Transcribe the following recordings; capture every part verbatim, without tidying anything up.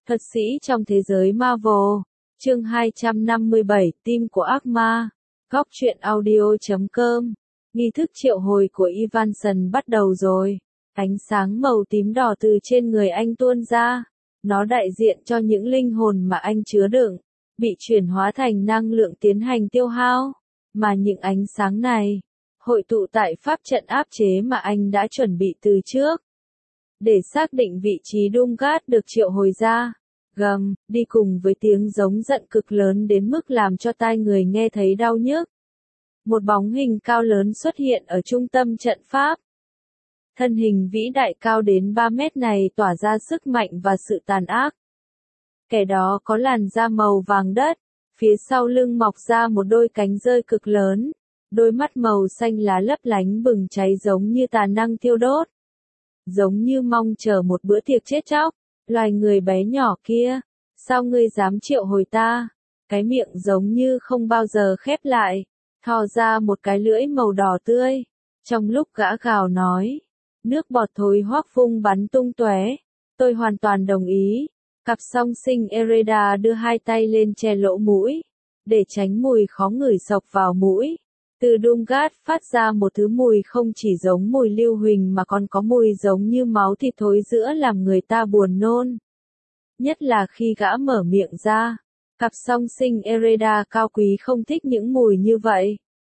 Thuật sĩ trong thế giới Marvel, chương hai trăm năm mươi bảy, Tim của ác ma, góc truyện audio chấm com. Nghi thức triệu hồi của Evanson bắt đầu rồi. Ánh sáng màu tím đỏ từ trên người anh tuôn ra. Nó đại diện cho những linh hồn mà anh chứa đựng, bị chuyển hóa thành năng lượng tiến hành tiêu hao. Mà những ánh sáng này, hội tụ tại pháp trận áp chế mà anh đã chuẩn bị từ trước. Để xác định vị trí Doomguard được triệu hồi ra, gầm, đi cùng với tiếng giống giận cực lớn đến mức làm cho tai người nghe thấy đau nhức. Một bóng hình cao lớn xuất hiện ở trung tâm trận pháp. Thân hình vĩ đại cao đến ba mét này tỏa ra sức mạnh và sự tàn ác. Kẻ đó có làn da màu vàng đất, phía sau lưng mọc ra một đôi cánh rơi cực lớn, đôi mắt màu xanh lá lấp lánh bừng cháy giống như tà năng thiêu đốt. Giống như mong chờ một bữa tiệc chết chóc, loài người bé nhỏ kia, sao ngươi dám triệu hồi ta? Cái miệng giống như không bao giờ khép lại, thò ra một cái lưỡi màu đỏ tươi. Trong lúc gã gào nói, nước bọt thối hoác vung bắn tung tóe. Tôi hoàn toàn đồng ý. Cặp song sinh Ereda đưa hai tay lên che lỗ mũi, để tránh mùi khó ngửi xộc vào mũi. Từ Doomguard phát ra một thứ mùi không chỉ giống mùi lưu huỳnh mà còn có mùi giống như máu thịt thối rữa làm người ta buồn nôn. Nhất là khi gã mở miệng ra, cặp song sinh Ereda cao quý không thích những mùi như vậy.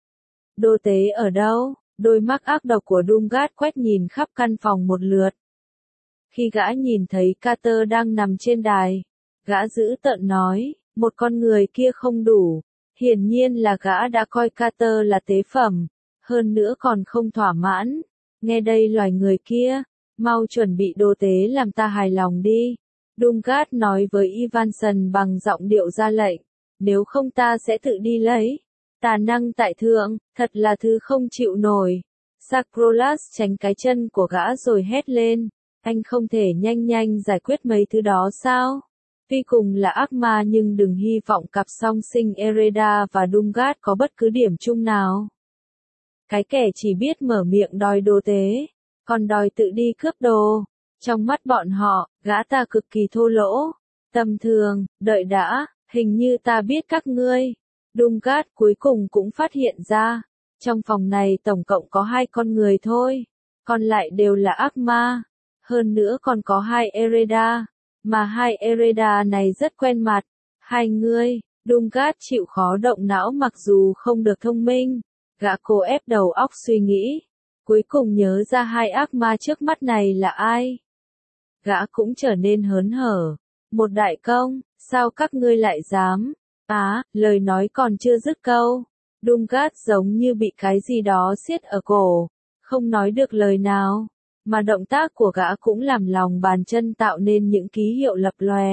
Đô tế ở đâu? Đôi mắt ác độc của Doomguard quét nhìn khắp căn phòng một lượt. Khi gã nhìn thấy Carter đang nằm trên đài, gã dữ tợn nói, một con người kia không đủ. Hiển nhiên là gã đã coi Carter là tế phẩm, hơn nữa còn không thỏa mãn. Nghe đây loài người kia, mau chuẩn bị đồ tế làm ta hài lòng đi. Doomguard nói với Evanson bằng giọng điệu ra lệnh, nếu không ta sẽ tự đi lấy. Tà năng tại thượng, thật là thứ không chịu nổi. Sacrolas tránh cái chân của gã rồi hét lên, anh không thể nhanh nhanh giải quyết mấy thứ đó sao? Tuy cùng là ác ma nhưng đừng hy vọng cặp song sinh Ereda và Doomguard có bất cứ điểm chung nào. Cái kẻ chỉ biết mở miệng đòi đồ tế, còn đòi tự đi cướp đồ. Trong mắt bọn họ, gã ta cực kỳ thô lỗ, tầm thường, đợi đã, hình như ta biết các ngươi. Doomguard cuối cùng cũng phát hiện ra, trong phòng này tổng cộng có hai con người thôi, còn lại đều là ác ma, hơn nữa còn có hai Ereda. Mà hai Ereda này rất quen mặt. Hai ngươi, Doomguard chịu khó động não mặc dù không được thông minh. Gã cố ép đầu óc suy nghĩ. Cuối cùng nhớ ra hai ác ma trước mắt này là ai. Gã cũng trở nên hớn hở. Một đại công, sao các ngươi lại dám? Á, à, lời nói còn chưa dứt câu. Doomguard giống như bị cái gì đó siết ở cổ. Không nói được lời nào. Mà động tác của gã cũng làm lòng bàn chân tạo nên những ký hiệu lập lòe.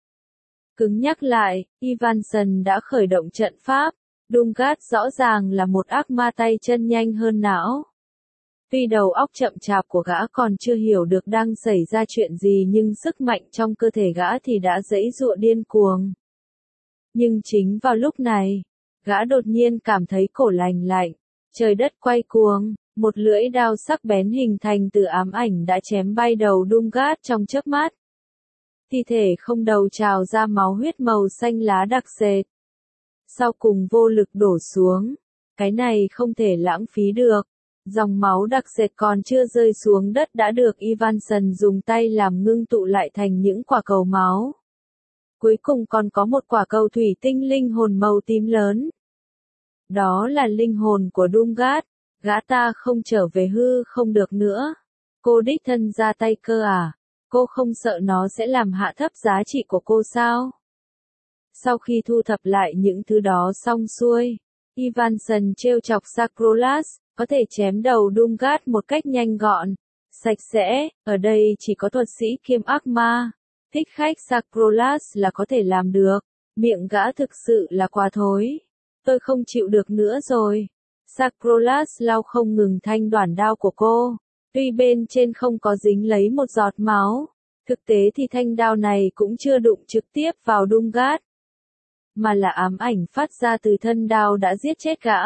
Cứng nhắc lại, Evanson đã khởi động trận pháp. Doomguard rõ ràng là một ác ma tay chân nhanh hơn não. Tuy đầu óc chậm chạp của gã còn chưa hiểu được đang xảy ra chuyện gì nhưng sức mạnh trong cơ thể gã thì đã giãy giụa điên cuồng. Nhưng chính vào lúc này, gã đột nhiên cảm thấy cổ lành lạnh, trời đất quay cuồng. Một lưỡi đao sắc bén hình thành từ ám ảnh đã chém bay đầu Doomguard trong chớp mắt. Thi thể không đầu trào ra máu huyết màu xanh lá đặc sệt. Sau cùng vô lực đổ xuống. Cái này không thể lãng phí được. Dòng máu đặc sệt còn chưa rơi xuống đất đã được Evanson dùng tay làm ngưng tụ lại thành những quả cầu máu. Cuối cùng còn có một quả cầu thủy tinh linh hồn màu tím lớn. Đó là linh hồn của Doomguard. Gã ta không trở về hư không được nữa. Cô đích thân ra tay cơ à? Cô không sợ nó sẽ làm hạ thấp giá trị của cô sao? Sau khi thu thập lại những thứ đó xong xuôi, Evanson trêu chọc Sacrolas, có thể chém đầu Doomguard một cách nhanh gọn, sạch sẽ, ở đây chỉ có thuật sĩ kiêm ác ma. Thích khách Sacrolas là có thể làm được, miệng gã thực sự là quá thối. Tôi không chịu được nữa rồi. Sacrolas lau không ngừng thanh đoản đao của cô, tuy bên trên không có dính lấy một giọt máu, thực tế thì thanh đao này cũng chưa đụng trực tiếp vào Doomguard, mà là ám ảnh phát ra từ thân đao đã giết chết gã.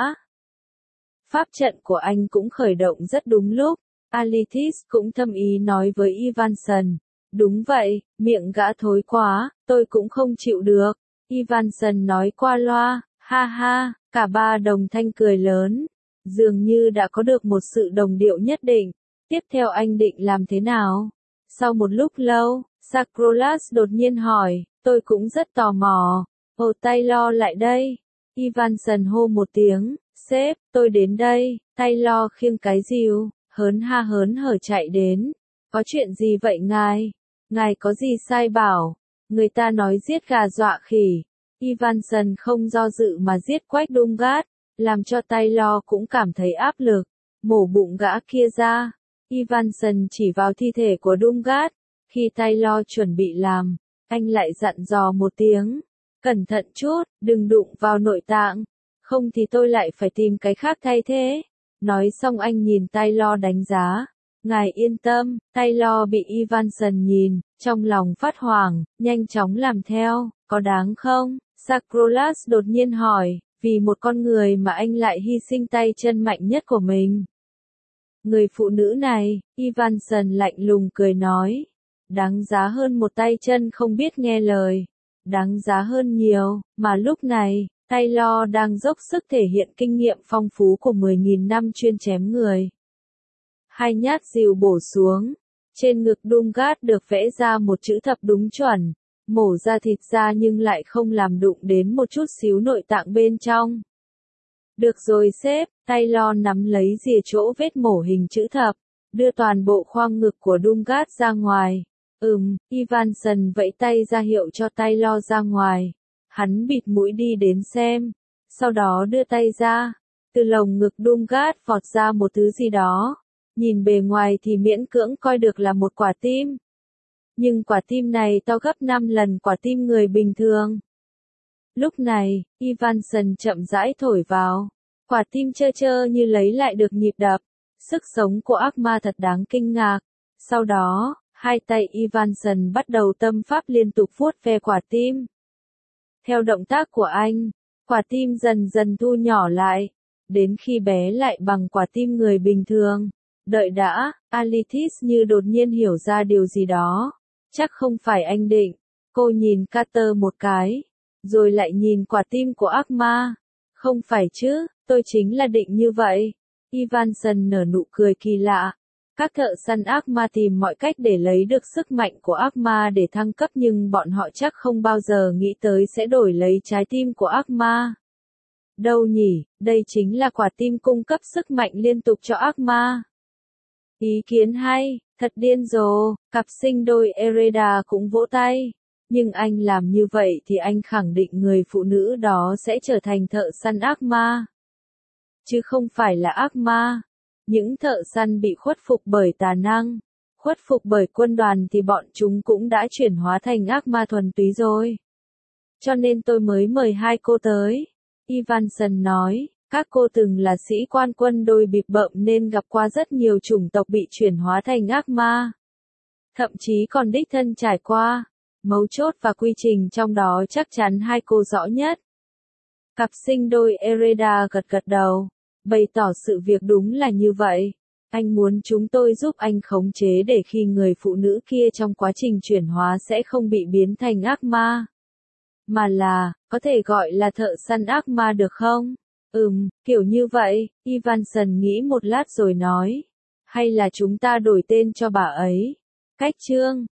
Pháp trận của anh cũng khởi động rất đúng lúc, Alethis cũng thâm ý nói với Evanson, Đúng vậy, miệng gã thối quá, tôi cũng không chịu được. Ivanson nói qua loa, ha ha, cả ba đồng thanh cười lớn. Dường như đã có được một sự đồng điệu nhất định. Tiếp theo anh định làm thế nào? Sau một lúc lâu, Sacrolas đột nhiên hỏi, tôi cũng rất tò mò. Ồ Taylor lại đây. Ivanson hô một tiếng, sếp, tôi đến đây. Taylor khiêng cái rìu, hớn ha hớn hở chạy đến. Có chuyện gì vậy ngài? Ngài có gì sai bảo? Người ta nói giết gà dọa khỉ. Ivanson không do dự mà giết Quách Đumgát, làm cho Taylor cũng cảm thấy áp lực. Mổ bụng gã kia ra. Ivanson chỉ vào thi thể của Đumgát. Khi Taylor chuẩn bị làm, anh lại dặn dò một tiếng. Cẩn thận chút, đừng đụng vào nội tạng. Không thì tôi lại phải tìm cái khác thay thế. Nói xong anh nhìn Taylor đánh giá. Ngài yên tâm, Taylor bị Ivanson nhìn, trong lòng phát hoảng, nhanh chóng làm theo, có đáng không? Sacrolas đột nhiên hỏi, vì một con người mà anh lại hy sinh tay chân mạnh nhất của mình. Người phụ nữ này, Ivanson lạnh lùng cười nói, đáng giá hơn một tay chân không biết nghe lời, đáng giá hơn nhiều, mà lúc này, Taylor đang dốc sức thể hiện kinh nghiệm phong phú của mười nghìn năm chuyên chém người. Hai nhát rìu bổ xuống, trên ngực Đumgát được vẽ ra một chữ thập đúng chuẩn, mổ ra thịt ra nhưng lại không làm đụng đến một chút xíu nội tạng bên trong. Được rồi sếp, Taylor nắm lấy rìa chỗ vết mổ hình chữ thập, đưa toàn bộ khoang ngực của Đumgát ra ngoài. Ừm, Ivanson vẫy tay ra hiệu cho Taylor ra ngoài. Hắn bịt mũi đi đến xem, sau đó đưa tay ra, từ lồng ngực Đumgát vọt ra một thứ gì đó. Nhìn bề ngoài thì miễn cưỡng coi được là một quả tim. Nhưng quả tim này to gấp năm lần quả tim người bình thường. Lúc này, Ivanson chậm rãi thổi vào. Quả tim trơ trơ như lấy lại được nhịp đập. Sức sống của ác ma thật đáng kinh ngạc. Sau đó, hai tay Ivanson bắt đầu tâm pháp liên tục vuốt ve quả tim. Theo động tác của anh, quả tim dần dần thu nhỏ lại, đến khi bé lại bằng quả tim người bình thường. Đợi đã, Alethis như đột nhiên hiểu ra điều gì đó. Chắc không phải anh định. Cô nhìn Carter một cái, rồi lại nhìn quả tim của ác ma. Không phải chứ, tôi chính là định như vậy. Ivanson nở nụ cười kỳ lạ. Các thợ săn ác ma tìm mọi cách để lấy được sức mạnh của ác ma để thăng cấp nhưng bọn họ chắc không bao giờ nghĩ tới sẽ đổi lấy trái tim của ác ma. Đâu nhỉ, đây chính là quả tim cung cấp sức mạnh liên tục cho ác ma. Ý kiến hay, thật điên rồ, cặp sinh đôi Ereda cũng vỗ tay. Nhưng anh làm như vậy thì anh khẳng định người phụ nữ đó sẽ trở thành thợ săn ác ma. Chứ không phải là ác ma. Những thợ săn bị khuất phục bởi tà năng, khuất phục bởi quân đoàn thì bọn chúng cũng đã chuyển hóa thành ác ma thuần túy rồi. Cho nên tôi mới mời hai cô tới. Ivanson nói. Các cô từng là sĩ quan quân đội bịp bợm nên gặp qua rất nhiều chủng tộc bị chuyển hóa thành ác ma. Thậm chí còn đích thân trải qua. Mấu chốt và quy trình trong đó chắc chắn hai cô rõ nhất. Cặp sinh đôi Ereda gật gật đầu, bày tỏ sự việc đúng là như vậy. Anh muốn chúng tôi giúp anh khống chế để khi người phụ nữ kia trong quá trình chuyển hóa sẽ không bị biến thành ác ma. Mà là, có thể gọi là thợ săn ác ma được không? Ừm, kiểu như vậy, Ivanson nghĩ một lát rồi nói. Hay là chúng ta đổi tên cho bà ấy? Cách chương